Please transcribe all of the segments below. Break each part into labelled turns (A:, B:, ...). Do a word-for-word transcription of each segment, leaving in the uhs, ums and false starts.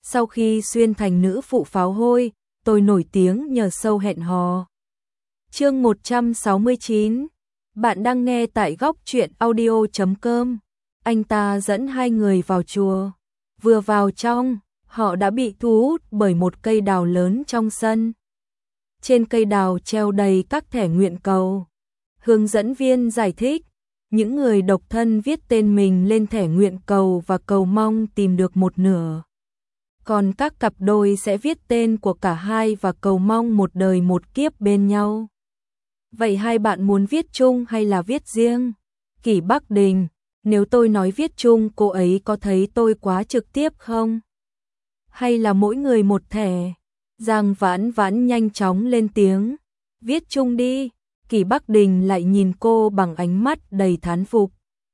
A: Sau khi xuyên thành nữ phụ pháo hôi, tôi nổi tiếng nhờ show hẹn hò. Chương một trăm sáu mươi chín. Bạn đang nghe tại góc truyện audio chấm com. Anh ta dẫn hai người vào chùa. Vừa vào trong, họ đã bị thu hút bởi một cây đào lớn trong sân. Trên cây đào treo đầy các thẻ nguyện cầu. Hướng dẫn viên giải thích, những người độc thân viết tên mình lên thẻ nguyện cầu và cầu mong tìm được một nửa. Còn các cặp đôi sẽ viết tên của cả hai và cầu mong một đời một kiếp bên nhau. Vậy hai bạn muốn viết chung hay là viết riêng? Kỷ Bắc Đình, nếu tôi nói viết chung cô ấy có thấy tôi quá trực tiếp không? Hay là mỗi người một thẻ? Giang Vãn Vãn nhanh chóng lên tiếng. Viết chung đi. Kỷ Bắc Đình lại nhìn cô bằng ánh mắt đầy thán phục.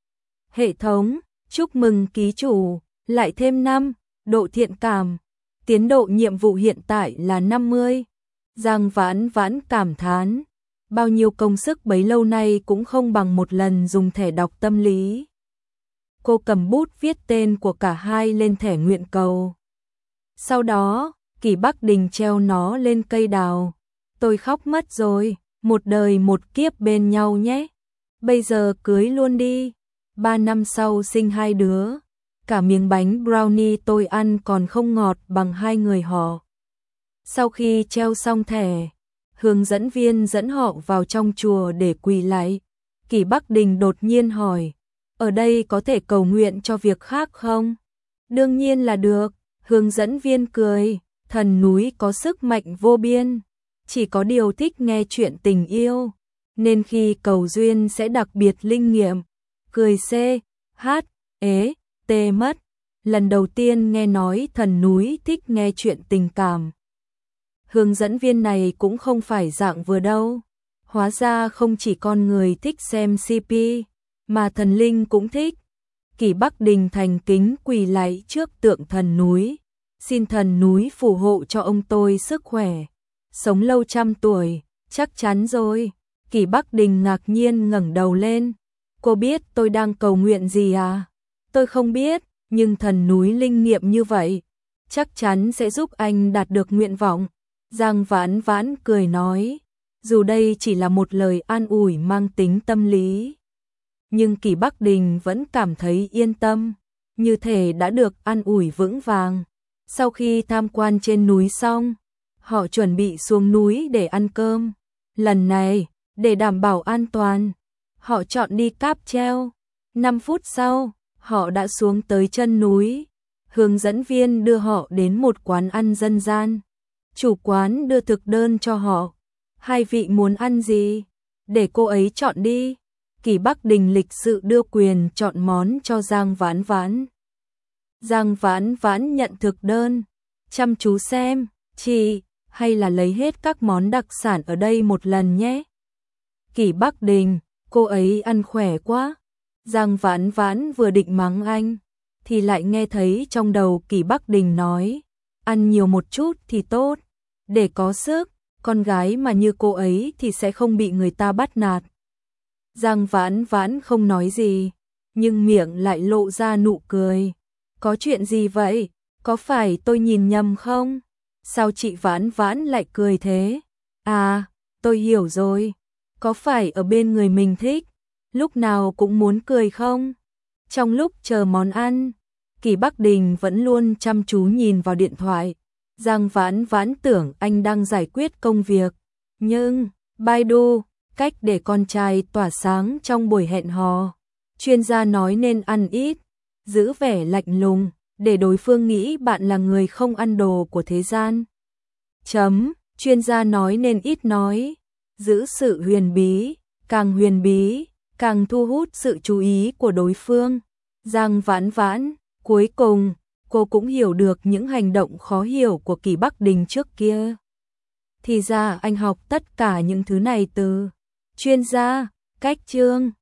A: Hệ thống, chúc mừng ký chủ, lại thêm năm, độ thiện cảm. Tiến độ nhiệm vụ hiện tại là năm mươi. Giang Vãn Vãn cảm thán. Bao nhiêu công sức bấy lâu nay cũng không bằng một lần dùng thẻ đọc tâm lý. Cô cầm bút viết tên của cả hai lên thẻ nguyện cầu. Sau đó, Kỷ Bắc Đình treo nó lên cây đào. Tôi khóc mất rồi, một đời một kiếp bên nhau nhé. Bây giờ cưới luôn đi. Ba năm sau sinh hai đứa. Cả miếng bánh brownie tôi ăn còn không ngọt bằng hai người họ. Sau khi treo xong thẻ, hướng dẫn viên dẫn họ vào trong chùa để quỳ lạy. Kỷ Bắc Đình đột nhiên hỏi, ở đây có thể cầu nguyện cho việc khác không? Đương nhiên là được, hướng dẫn viên cười, thần núi có sức mạnh vô biên, chỉ có điều thích nghe chuyện tình yêu, nên khi cầu duyên sẽ đặc biệt linh nghiệm. Cười C, H, ế, T mất, lần đầu tiên nghe nói thần núi thích nghe chuyện tình cảm. Hướng dẫn viên này cũng không phải dạng vừa đâu. Hóa ra không chỉ con người thích xem xê pê, mà thần linh cũng thích. Kỷ Bắc Đình thành kính quỳ lạy trước tượng thần núi. Xin thần núi phù hộ cho ông tôi sức khỏe, sống lâu trăm tuổi. Chắc chắn rồi. Kỷ Bắc Đình ngạc nhiên ngẩng đầu lên. Cô biết tôi đang cầu nguyện gì à? Tôi không biết, nhưng thần núi linh nghiệm như vậy, chắc chắn sẽ giúp anh đạt được nguyện vọng. Giang Vãn Vãn cười nói, dù đây chỉ là một lời an ủi mang tính tâm lý, nhưng Kỷ Bắc Đình vẫn cảm thấy yên tâm, như thể đã được an ủi vững vàng. Sau khi tham quan trên núi xong, họ chuẩn bị xuống núi để ăn cơm. Lần này, để đảm bảo an toàn, họ chọn đi cáp treo. năm phút sau, họ đã xuống tới chân núi. Hướng dẫn viên đưa họ đến một quán ăn dân gian. Chủ quán đưa thực đơn cho họ. Hai vị muốn ăn gì? Để cô ấy chọn đi. Kỷ Bắc Đình lịch sự đưa quyền chọn món cho Giang Vãn Vãn. Giang Vãn Vãn nhận thực đơn, chăm chú xem, chị, hay là lấy hết các món đặc sản ở đây một lần nhé. Kỷ Bắc Đình, cô ấy ăn khỏe quá. Giang Vãn Vãn vừa định mắng anh, thì lại nghe thấy trong đầu Kỷ Bắc Đình nói, ăn nhiều một chút thì tốt, để có sức, con gái mà như cô ấy thì sẽ không bị người ta bắt nạt. Giang Vãn Vãn không nói gì, nhưng miệng lại lộ ra nụ cười. Có chuyện gì vậy? Có phải tôi nhìn nhầm không? Sao chị Vãn Vãn lại cười thế? À, tôi hiểu rồi. Có phải ở bên người mình thích, lúc nào cũng muốn cười không? Trong lúc chờ món ăn, Kỷ Bắc Đình vẫn luôn chăm chú nhìn vào điện thoại. Giang Vãn Vãn tưởng anh đang giải quyết công việc. Nhưng, Baidu, cách để con trai tỏa sáng trong buổi hẹn hò. Chuyên gia nói nên ăn ít, giữ vẻ lạnh lùng, để đối phương nghĩ bạn là người không ăn đồ của thế gian. Chấm, chuyên gia nói nên ít nói, giữ sự huyền bí, càng huyền bí, càng thu hút sự chú ý của đối phương. Giang Vãn Vãn, cuối cùng, cô cũng hiểu được những hành động khó hiểu của Kỷ Bắc Đình trước kia. Thì ra anh học tất cả những thứ này từ chuyên gia, cách chương.